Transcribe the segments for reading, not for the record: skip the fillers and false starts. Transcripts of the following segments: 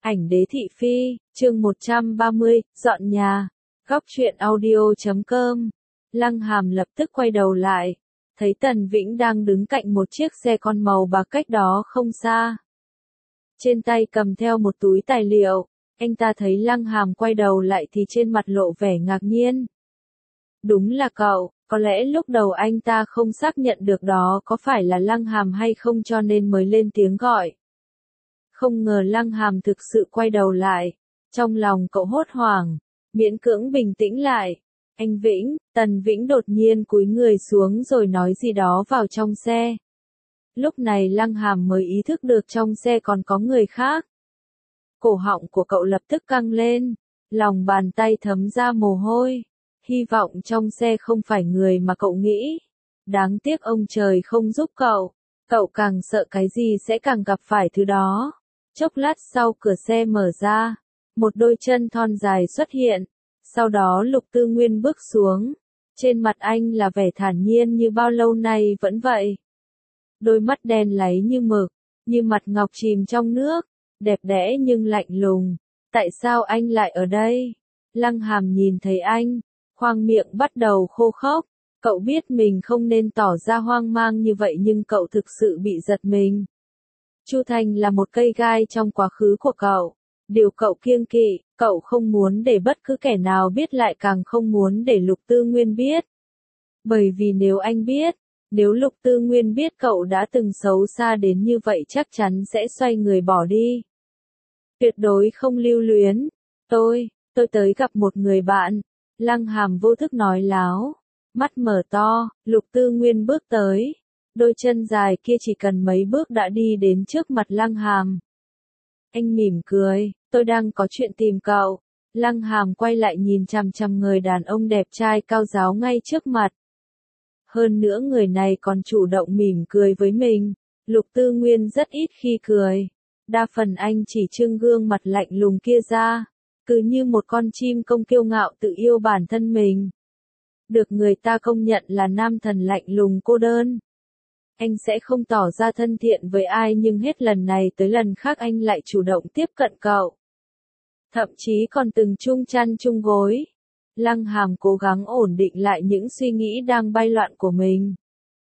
Ảnh đế thị phi, chương 130, dọn nhà. Góc truyện audio.com. Lăng Hàm lập tức quay đầu lại, thấy Tần Vĩnh đang đứng cạnh một chiếc xe con màu bạc cách đó không xa. Trên tay cầm theo một túi tài liệu, anh ta thấy Lăng Hàm quay đầu lại thì trên mặt lộ vẻ ngạc nhiên. Đúng là cậu, có lẽ lúc đầu anh ta không xác nhận được đó có phải là Lăng Hàm hay không cho nên mới lên tiếng gọi. Không ngờ Lăng Hàm thực sự quay đầu lại, trong lòng cậu hốt hoảng, miễn cưỡng bình tĩnh lại. Anh Vĩnh, Tần Vĩnh đột nhiên cúi người xuống rồi nói gì đó vào trong xe. Lúc này Lăng Hàm mới ý thức được trong xe còn có người khác. Cổ họng của cậu lập tức căng lên, lòng bàn tay thấm ra mồ hôi. Hy vọng trong xe không phải người mà cậu nghĩ. Đáng tiếc ông trời không giúp cậu. Cậu càng sợ cái gì sẽ càng gặp phải thứ đó. Chốc lát sau cửa xe mở ra, một đôi chân thon dài xuất hiện. Sau đó Lục Tư Nguyên bước xuống. Trên mặt anh là vẻ thản nhiên như bao lâu nay vẫn vậy. Đôi mắt đen láy như mực, như mặt ngọc chìm trong nước, đẹp đẽ nhưng lạnh lùng. Tại sao anh lại ở đây? Lăng Hàm nhìn thấy anh, khoang miệng bắt đầu khô khốc. Cậu biết mình không nên tỏ ra hoang mang như vậy nhưng cậu thực sự bị giật mình. Chu Thành là một cây gai trong quá khứ của cậu. Điều cậu kiêng kỵ, cậu không muốn để bất cứ kẻ nào biết, lại càng không muốn để Lục Tư Nguyên biết. Bởi vì nếu anh biết, nếu Lục Tư Nguyên biết cậu đã từng xấu xa đến như vậy chắc chắn sẽ xoay người bỏ đi. Tuyệt đối không lưu luyến. Tôi tới gặp một người bạn. Lăng Hàm vô thức nói láo. Mắt mở to, Lục Tư Nguyên bước tới. Đôi chân dài kia chỉ cần mấy bước đã đi đến trước mặt Lăng Hàm. Anh mỉm cười, tôi đang có chuyện tìm cậu. Lăng Hàm quay lại nhìn chằm chằm người đàn ông đẹp trai cao ráo ngay trước mặt. Hơn nữa người này còn chủ động mỉm cười với mình. Lục Tư Nguyên rất ít khi cười. Đa phần anh chỉ trưng gương mặt lạnh lùng kia ra. Cứ như một con chim công kiêu ngạo tự yêu bản thân mình. Được người ta công nhận là nam thần lạnh lùng cô đơn. Anh sẽ không tỏ ra thân thiện với ai nhưng hết lần này tới lần khác anh lại chủ động tiếp cận cậu. Thậm chí còn từng chung chăn chung gối. Lăng Hàm cố gắng ổn định lại những suy nghĩ đang bay loạn của mình.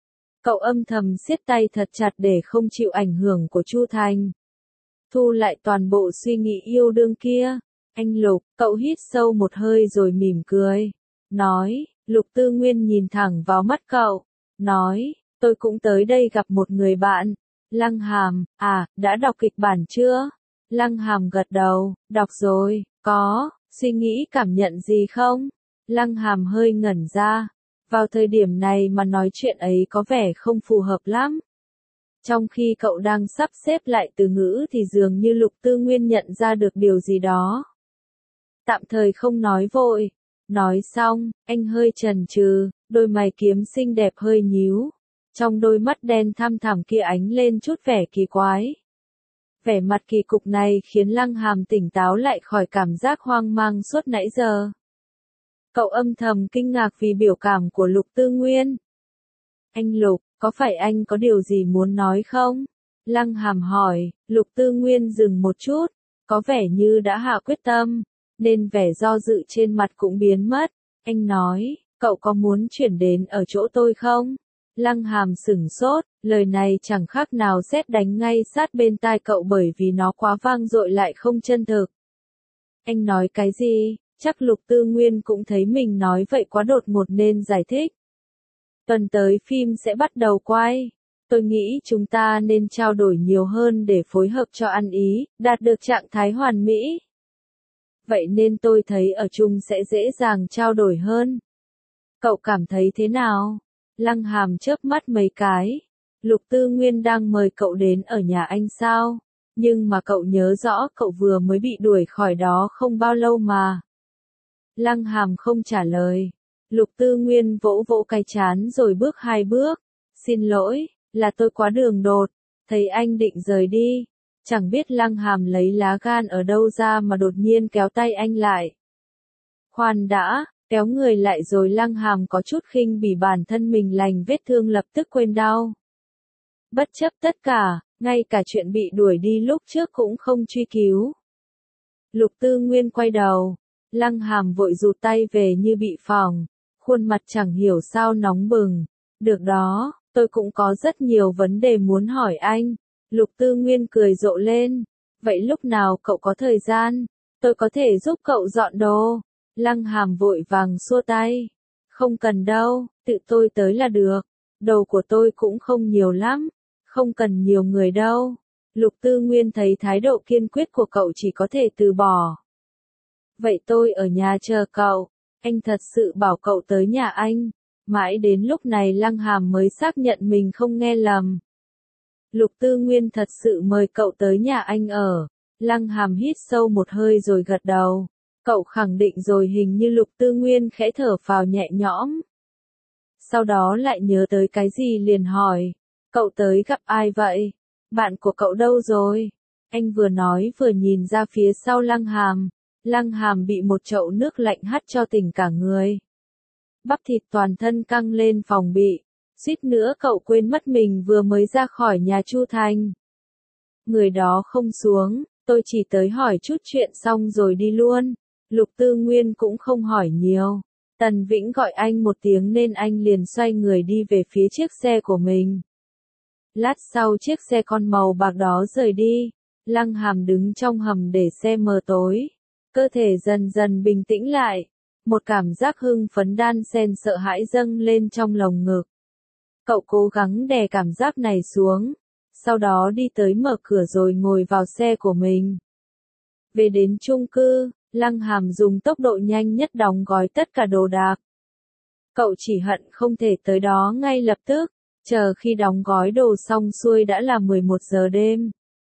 Cậu âm thầm siết tay thật chặt để không chịu ảnh hưởng của Chu Thành. Thu lại toàn bộ suy nghĩ yêu đương kia. Anh Lục, cậu hít sâu một hơi rồi mỉm cười. Nói, Lục Tư Nguyên nhìn thẳng vào mắt cậu. Nói, tôi cũng tới đây gặp một người bạn. Lăng Hàm, đã đọc kịch bản chưa? Lăng Hàm gật đầu, đọc rồi, có, suy nghĩ cảm nhận gì không? Lăng Hàm hơi ngẩn ra. Vào thời điểm này mà nói chuyện ấy có vẻ không phù hợp lắm. Trong khi cậu đang sắp xếp lại từ ngữ thì dường như Lục Tư Nguyên nhận ra được điều gì đó. Tạm thời không nói vội. Nói xong, anh hơi chần chừ, đôi mày kiếm xinh đẹp hơi nhíu. Trong đôi mắt đen thăm thẳm kia ánh lên chút vẻ kỳ quái. Vẻ mặt kỳ cục này khiến Lăng Hàm tỉnh táo lại khỏi cảm giác hoang mang suốt nãy giờ. Cậu âm thầm kinh ngạc vì biểu cảm của Lục Tư Nguyên. Anh Lục, có phải anh có điều gì muốn nói không? Lăng Hàm hỏi. Lục Tư Nguyên dừng một chút, có vẻ như đã hạ quyết tâm, nên vẻ do dự trên mặt cũng biến mất. Anh nói, cậu có muốn chuyển đến ở chỗ tôi không? Lăng Hàm sửng sốt, lời này chẳng khác nào sét đánh ngay sát bên tai cậu bởi vì nó quá vang dội lại không chân thực. Anh nói cái gì? Chắc Lục Tư Nguyên cũng thấy mình nói vậy quá đột ngột nên giải thích. Tuần tới phim sẽ bắt đầu quay. Tôi nghĩ chúng ta nên trao đổi nhiều hơn để phối hợp cho ăn ý, đạt được trạng thái hoàn mỹ. Vậy nên tôi thấy ở chung sẽ dễ dàng trao đổi hơn. Cậu cảm thấy thế nào? Lăng Hàm chớp mắt mấy cái. Lục Tư Nguyên đang mời cậu đến ở nhà anh sao? Nhưng mà cậu nhớ rõ cậu vừa mới bị đuổi khỏi đó không bao lâu mà. Lăng Hàm không trả lời. Lục Tư Nguyên vỗ vỗ cái trán rồi bước 2 bước. Xin lỗi, là tôi quá đường đột. Thấy anh định rời đi. Chẳng biết Lăng Hàm lấy lá gan ở đâu ra mà đột nhiên kéo tay anh lại. Khoan đã, kéo người lại rồi Lăng Hàm có chút khinh bỉ bản thân mình lành vết thương lập tức quên đau. Bất chấp tất cả, ngay cả chuyện bị đuổi đi lúc trước cũng không truy cứu. Lục Tư Nguyên quay đầu. Lăng Hàm vội rụt tay về như bị phỏng. Khuôn mặt chẳng hiểu sao nóng bừng. Được đó, tôi cũng có rất nhiều vấn đề muốn hỏi anh. Lục Tư Nguyên cười rộ lên. Vậy lúc nào cậu có thời gian? Tôi có thể giúp cậu dọn đồ. Lăng Hàm vội vàng xua tay. Không cần đâu, tự tôi tới là được. Đồ của tôi cũng không nhiều lắm. Không cần nhiều người đâu. Lục Tư Nguyên thấy thái độ kiên quyết của cậu chỉ có thể từ bỏ. Vậy tôi ở nhà chờ cậu. Anh thật sự bảo cậu tới nhà anh. Mãi đến lúc này Lăng Hàm mới xác nhận mình không nghe lầm. Lục Tư Nguyên thật sự mời cậu tới nhà anh ở. Lăng Hàm hít sâu một hơi rồi gật đầu. Cậu khẳng định rồi, hình như Lục Tư Nguyên khẽ thở phào nhẹ nhõm. Sau đó lại nhớ tới cái gì liền hỏi. Cậu tới gặp ai vậy? Bạn của cậu đâu rồi? Anh vừa nói vừa nhìn ra phía sau Lăng Hàm. Lăng Hàm bị một chậu nước lạnh hắt cho tỉnh cả người. Bắp thịt toàn thân căng lên phòng bị. Suýt nữa cậu quên mất mình vừa mới ra khỏi nhà Chu Thành. Người đó không xuống, tôi chỉ tới hỏi chút chuyện xong rồi đi luôn. Lục Tư Nguyên cũng không hỏi nhiều. Tần Vĩnh gọi anh một tiếng nên anh liền xoay người đi về phía chiếc xe của mình. Lát sau chiếc xe con màu bạc đó rời đi. Lăng Hàm đứng trong hầm để xe mờ tối. Cơ thể dần dần bình tĩnh lại. Một cảm giác hưng phấn đan xen sợ hãi dâng lên trong lồng ngực. Cậu cố gắng đè cảm giác này xuống. Sau đó đi tới mở cửa rồi ngồi vào xe của mình. Về đến chung cư, Lăng Hàm dùng tốc độ nhanh nhất đóng gói tất cả đồ đạc. Cậu chỉ hận không thể tới đó ngay lập tức. Chờ khi đóng gói đồ xong xuôi đã là 11 giờ đêm.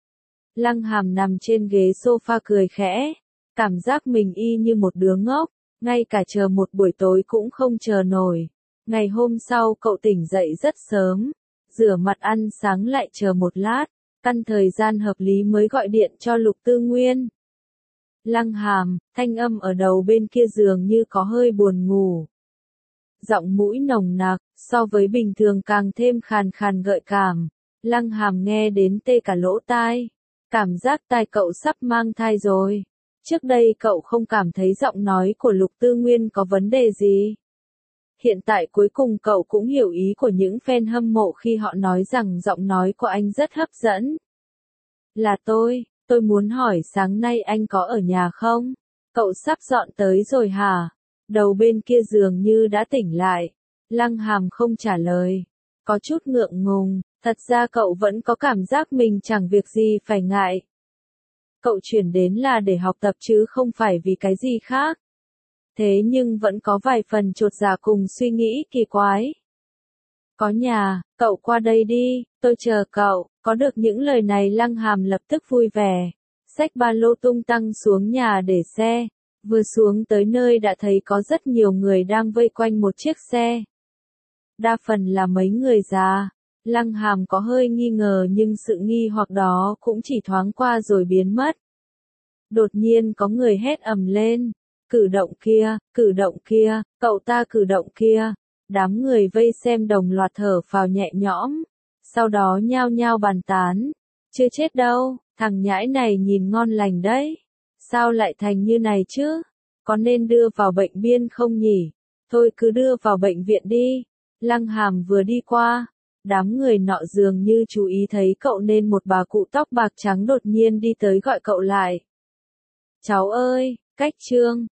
Lăng Hàm nằm trên ghế sofa cười khẽ. Cảm giác mình y như một đứa ngốc. Ngay cả chờ một buổi tối cũng không chờ nổi. Ngày hôm sau cậu tỉnh dậy rất sớm. Rửa mặt ăn sáng lại chờ một lát. Căn thời gian hợp lý mới gọi điện cho Lục Tư Nguyên. Lăng Hàm, thanh âm ở đầu bên kia dường như có hơi buồn ngủ. Giọng mũi nồng nặc, so với bình thường càng thêm khàn khàn gợi cảm. Lăng Hàm nghe đến tê cả lỗ tai. Cảm giác tai cậu sắp mang thai rồi. Trước đây cậu không cảm thấy giọng nói của Lục Tư Nguyên có vấn đề gì. Hiện tại cuối cùng cậu cũng hiểu ý của những fan hâm mộ khi họ nói rằng giọng nói của anh rất hấp dẫn. Là tôi muốn hỏi sáng nay anh có ở nhà không? Cậu sắp dọn tới rồi hả? Đầu bên kia dường như đã tỉnh lại. Lăng Hàm không trả lời. Có chút ngượng ngùng, thật ra cậu vẫn có cảm giác mình chẳng việc gì phải ngại. Cậu chuyển đến là để học tập chứ không phải vì cái gì khác. Thế nhưng vẫn có vài phần chột dạ cùng suy nghĩ kỳ quái. Có nhà, cậu qua đây đi, tôi chờ cậu. Có được những lời này Lăng Hàm lập tức vui vẻ. Xách ba lô tung tăng xuống nhà để xe. Vừa xuống tới nơi đã thấy có rất nhiều người đang vây quanh một chiếc xe. Đa phần là mấy người già. Lăng Hàm có hơi nghi ngờ nhưng sự nghi hoặc đó cũng chỉ thoáng qua rồi biến mất. Đột nhiên có người hét ầm lên. Cử động kia, cậu ta cử động kia. Đám người vây xem đồng loạt thở phào nhẹ nhõm. Sau đó nhao nhao bàn tán. Chưa chết đâu, thằng nhãi này nhìn ngon lành đấy. Sao lại thành như này chứ? Có nên đưa vào bệnh biên không nhỉ? Thôi cứ đưa vào bệnh viện đi. Lăng Hàm vừa đi qua. Đám người nọ dường như chú ý thấy cậu nên một bà cụ tóc bạc trắng đột nhiên đi tới gọi cậu lại. Cháu ơi, cách Trương.